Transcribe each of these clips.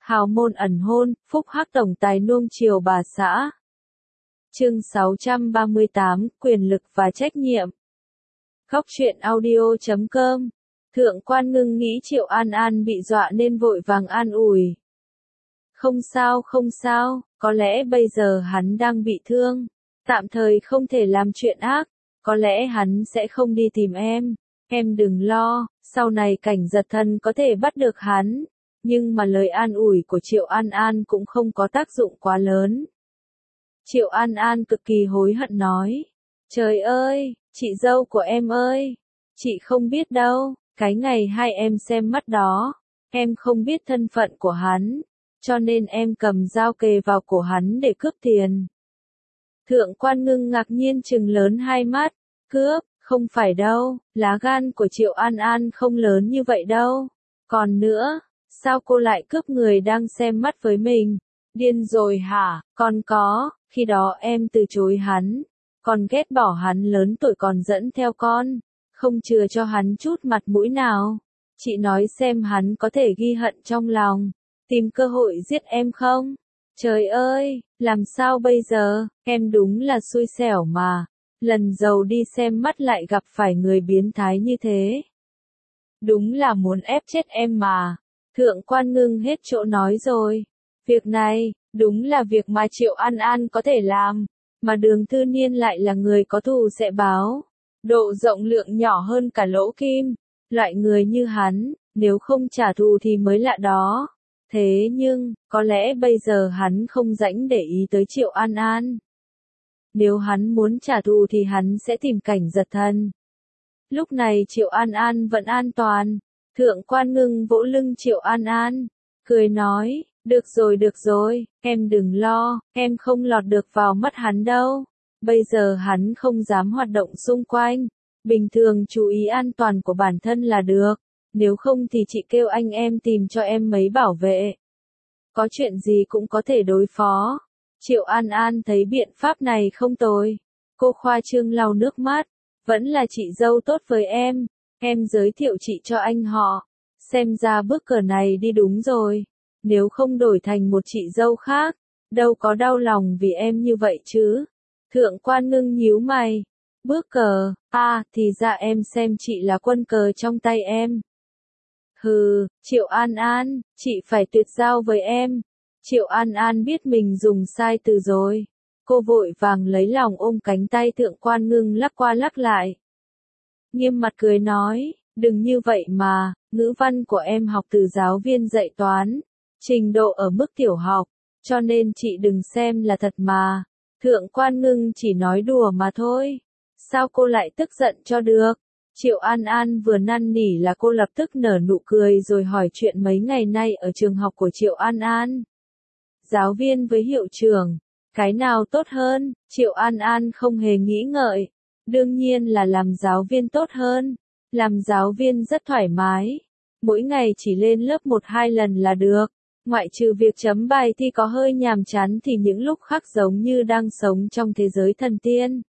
Hào môn ẩn hôn, phúc hắc tổng tài nuông chiều bà xã. Chương 638, quyền lực và trách nhiệm. Góc truyện audio.com. Thượng quan Ngưng nghĩ Triệu An An bị dọa nên vội vàng an ủi. Không sao không sao, có lẽ bây giờ hắn đang bị thương, tạm thời không thể làm chuyện ác, có lẽ hắn sẽ không đi tìm em đừng lo, sau này Cảnh Giật Thần có thể bắt được hắn. Nhưng mà lời an ủi của Triệu An An cũng không có tác dụng quá lớn. Triệu An An cực kỳ hối hận nói. Trời ơi, chị dâu của em ơi, chị không biết đâu, cái ngày hai em xem mắt đó, em không biết thân phận của hắn, cho nên em cầm dao kề vào cổ hắn để cướp tiền. Thượng quan Ngưng ngạc nhiên trừng lớn hai mắt, cướp, không phải đâu, lá gan của Triệu An An không lớn như vậy đâu. Còn nữa, sao cô lại cướp người đang xem mắt với mình? Điên rồi hả? Còn có, khi đó em từ chối hắn, còn ghét bỏ hắn lớn tuổi còn dẫn theo con, không chừa cho hắn chút mặt mũi nào. Chị nói xem hắn có thể ghi hận trong lòng, tìm cơ hội giết em không? Trời ơi, làm sao bây giờ, em đúng là xui xẻo mà, lần giàu đi xem mắt lại gặp phải người biến thái như thế. Đúng là muốn ép chết em mà. Thượng quan Ngưng hết chỗ nói rồi. Việc này, đúng là việc mà Triệu An An có thể làm, mà Đường Thư Niên lại là người có thù sẽ báo. Độ rộng lượng nhỏ hơn cả lỗ kim. Loại người như hắn, nếu không trả thù thì mới lạ đó. Thế nhưng, có lẽ bây giờ hắn không rảnh để ý tới Triệu An An. Nếu hắn muốn trả thù thì hắn sẽ tìm Cảnh Giật Thần. Lúc này Triệu An An vẫn an toàn. Thượng quan Ngưng vỗ lưng Triệu An An, cười nói, được rồi, em đừng lo, em không lọt được vào mắt hắn đâu. Bây giờ hắn không dám hoạt động xung quanh, bình thường chú ý an toàn của bản thân là được, nếu không thì chị kêu anh em tìm cho em mấy bảo vệ. Có chuyện gì cũng có thể đối phó. Triệu An An thấy biện pháp này không tồi. Cô khoa trương lau nước mắt, vẫn là chị dâu tốt với em giới thiệu chị cho anh họ. Xem ra bước cờ này đi đúng rồi, nếu không đổi thành một chị dâu khác, đâu có đau lòng vì em như vậy chứ. Thượng quan Ngưng nhíu mày, bước cờ, thì ra em xem chị là quân cờ trong tay em. Hừ, Triệu An An, chị phải tuyệt giao với em. Triệu An An biết mình dùng sai từ rồi. Cô vội vàng lấy lòng ôm cánh tay Thượng quan Ngưng lắc qua lắc lại. Nghiêm mặt cười nói, đừng như vậy mà, ngữ văn của em học từ giáo viên dạy toán, trình độ ở mức tiểu học, cho nên chị đừng xem là thật mà. Thượng quan Ngưng chỉ nói đùa mà thôi. Sao cô lại tức giận cho được? Triệu An An vừa năn nỉ là cô lập tức nở nụ cười rồi hỏi chuyện mấy ngày nay ở trường học của Triệu An An. Giáo viên với hiệu trưởng, cái nào tốt hơn? Triệu An An không hề nghĩ ngợi. Đương nhiên là làm giáo viên tốt hơn. Làm giáo viên rất thoải mái. Mỗi ngày chỉ lên lớp 1-2 lần là được. Ngoại trừ việc chấm bài thi có hơi nhàm chán thì những lúc khác giống như đang sống trong thế giới thần tiên.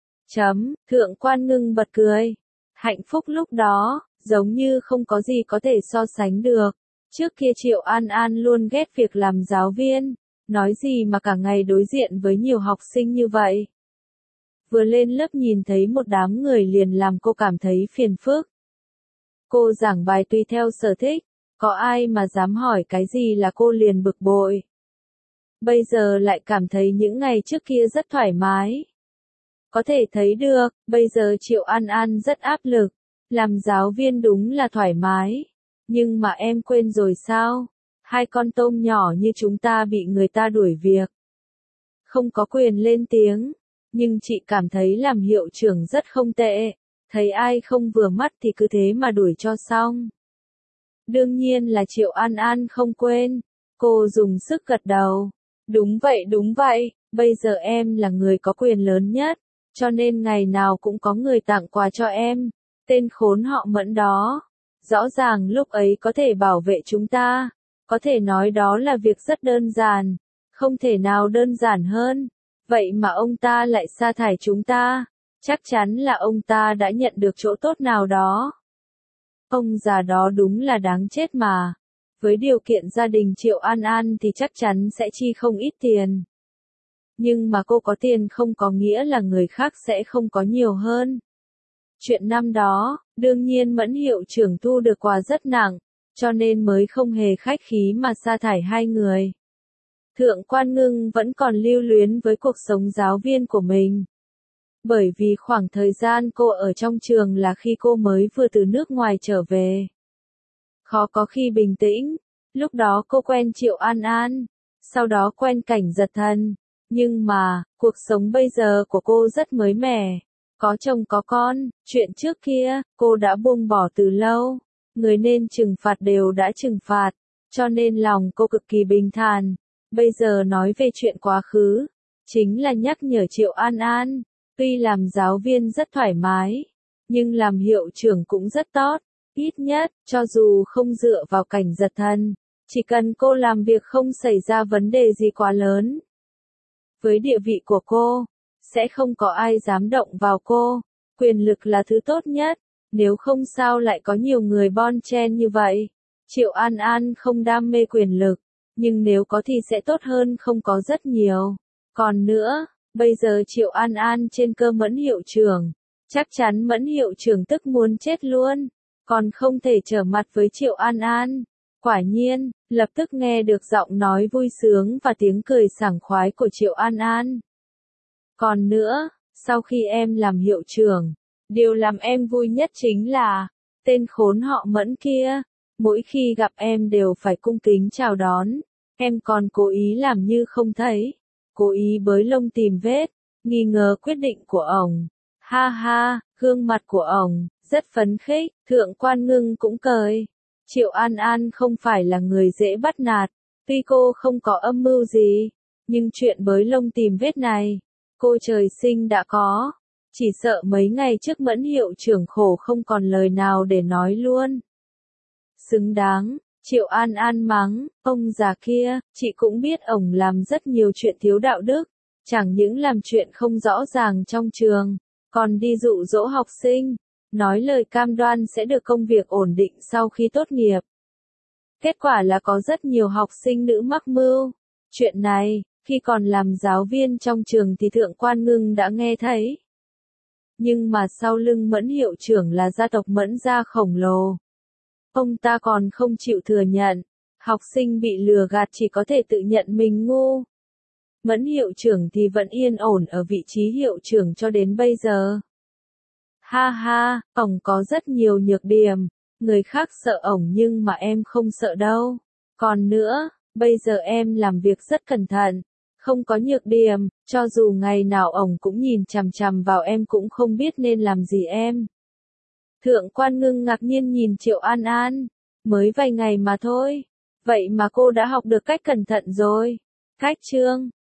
Thượng quan Ngưng bật cười. Hạnh phúc lúc đó, giống như không có gì có thể so sánh được. Trước kia Triệu An An luôn ghét việc làm giáo viên. Nói gì mà cả ngày đối diện với nhiều học sinh như vậy. Vừa lên lớp nhìn thấy một đám người liền làm cô cảm thấy phiền phức. Cô giảng bài tùy theo sở thích, có ai mà dám hỏi cái gì là cô liền bực bội. Bây giờ lại cảm thấy những ngày trước kia rất thoải mái. Có thể thấy được, bây giờ Triệu An An rất áp lực, làm giáo viên đúng là thoải mái. Nhưng mà em quên rồi sao? Hai con tôm nhỏ như chúng ta bị người ta đuổi việc. Không có quyền lên tiếng. Nhưng chị cảm thấy làm hiệu trưởng rất không tệ, thấy ai không vừa mắt thì cứ thế mà đuổi cho xong. Đương nhiên là Triệu An An không quên, cô dùng sức gật đầu. Đúng vậy, bây giờ em là người có quyền lớn nhất, cho nên ngày nào cũng có người tặng quà cho em, tên khốn họ Mẫn đó. Rõ ràng lúc ấy có thể bảo vệ chúng ta, có thể nói đó là việc rất đơn giản, không thể nào đơn giản hơn. Vậy mà ông ta lại sa thải chúng ta, chắc chắn là ông ta đã nhận được chỗ tốt nào đó. Ông già đó đúng là đáng chết mà. Với điều kiện gia đình Triệu An An thì chắc chắn sẽ chi không ít tiền. Nhưng mà cô có tiền không có nghĩa là người khác sẽ không có nhiều hơn. Chuyện năm đó, đương nhiên Mẫn hiệu trưởng thu được quà rất nặng, cho nên mới không hề khách khí mà sa thải hai người. Thượng Quan Ngưng vẫn còn lưu luyến với cuộc sống giáo viên của mình. Bởi vì khoảng thời gian cô ở trong trường là khi cô mới vừa từ nước ngoài trở về. Khó có khi bình tĩnh, lúc đó cô quen Triệu An An, sau đó quen Cảnh Giật Thần. Nhưng mà, cuộc sống bây giờ của cô rất mới mẻ. Có chồng có con, chuyện trước kia, cô đã buông bỏ từ lâu. Người nên trừng phạt đều đã trừng phạt, cho nên lòng cô cực kỳ bình thản. Bây giờ nói về chuyện quá khứ, chính là nhắc nhở Triệu An An. Tuy làm giáo viên rất thoải mái, nhưng làm hiệu trưởng cũng rất tốt. Ít nhất, cho dù không dựa vào Cảnh Giật Thần, chỉ cần cô làm việc không xảy ra vấn đề gì quá lớn. Với địa vị của cô, sẽ không có ai dám động vào cô. Quyền lực là thứ tốt nhất, nếu không sao lại có nhiều người bon chen như vậy. Triệu An An không đam mê quyền lực, nhưng nếu có thì sẽ tốt hơn không có rất nhiều. Còn nữa, bây giờ Triệu An An trên cơ Mẫn hiệu trưởng, chắc chắn Mẫn hiệu trưởng tức muốn chết luôn, còn không thể trở mặt với Triệu An An. Quả nhiên, lập tức nghe được giọng nói vui sướng và tiếng cười sảng khoái của Triệu An An. Còn nữa, sau khi em làm hiệu trưởng, điều làm em vui nhất chính là, tên khốn họ Mẫn kia, mỗi khi gặp em đều phải cung kính chào đón, em còn cố ý làm như không thấy, cố ý bới lông tìm vết, nghi ngờ quyết định của ổng. Ha ha, gương mặt của ổng, rất phấn khích, Thượng Quan Ngưng cũng cười. Triệu An An không phải là người dễ bắt nạt, tuy cô không có âm mưu gì, nhưng chuyện bới lông tìm vết này, cô trời sinh đã có, chỉ sợ mấy ngày trước Mẫn hiệu trưởng khổ không còn lời nào để nói luôn. Xứng đáng, Triệu An An mắng, ông già kia, chị cũng biết ổng làm rất nhiều chuyện thiếu đạo đức, chẳng những làm chuyện không rõ ràng trong trường, còn đi dụ dỗ học sinh, nói lời cam đoan sẽ được công việc ổn định sau khi tốt nghiệp. Kết quả là có rất nhiều học sinh nữ mắc mưu. Chuyện này, khi còn làm giáo viên trong trường thì Thượng Quan Ngưng đã nghe thấy. Nhưng mà sau lưng Mẫn hiệu trưởng là gia tộc Mẫn gia khổng lồ. Ông ta còn không chịu thừa nhận, học sinh bị lừa gạt chỉ có thể tự nhận mình ngu. Mẫn hiệu trưởng thì vẫn yên ổn ở vị trí hiệu trưởng cho đến bây giờ. Ha ha, ổng có rất nhiều nhược điểm, người khác sợ ổng nhưng mà em không sợ đâu. Còn nữa, bây giờ em làm việc rất cẩn thận, không có nhược điểm, cho dù ngày nào ổng cũng nhìn chằm chằm vào em cũng không biết nên làm gì em. Thượng Quan Ngưng ngạc nhiên nhìn Triệu An An, mới vài ngày mà thôi, vậy mà cô đã học được cách cẩn thận rồi. Cách chương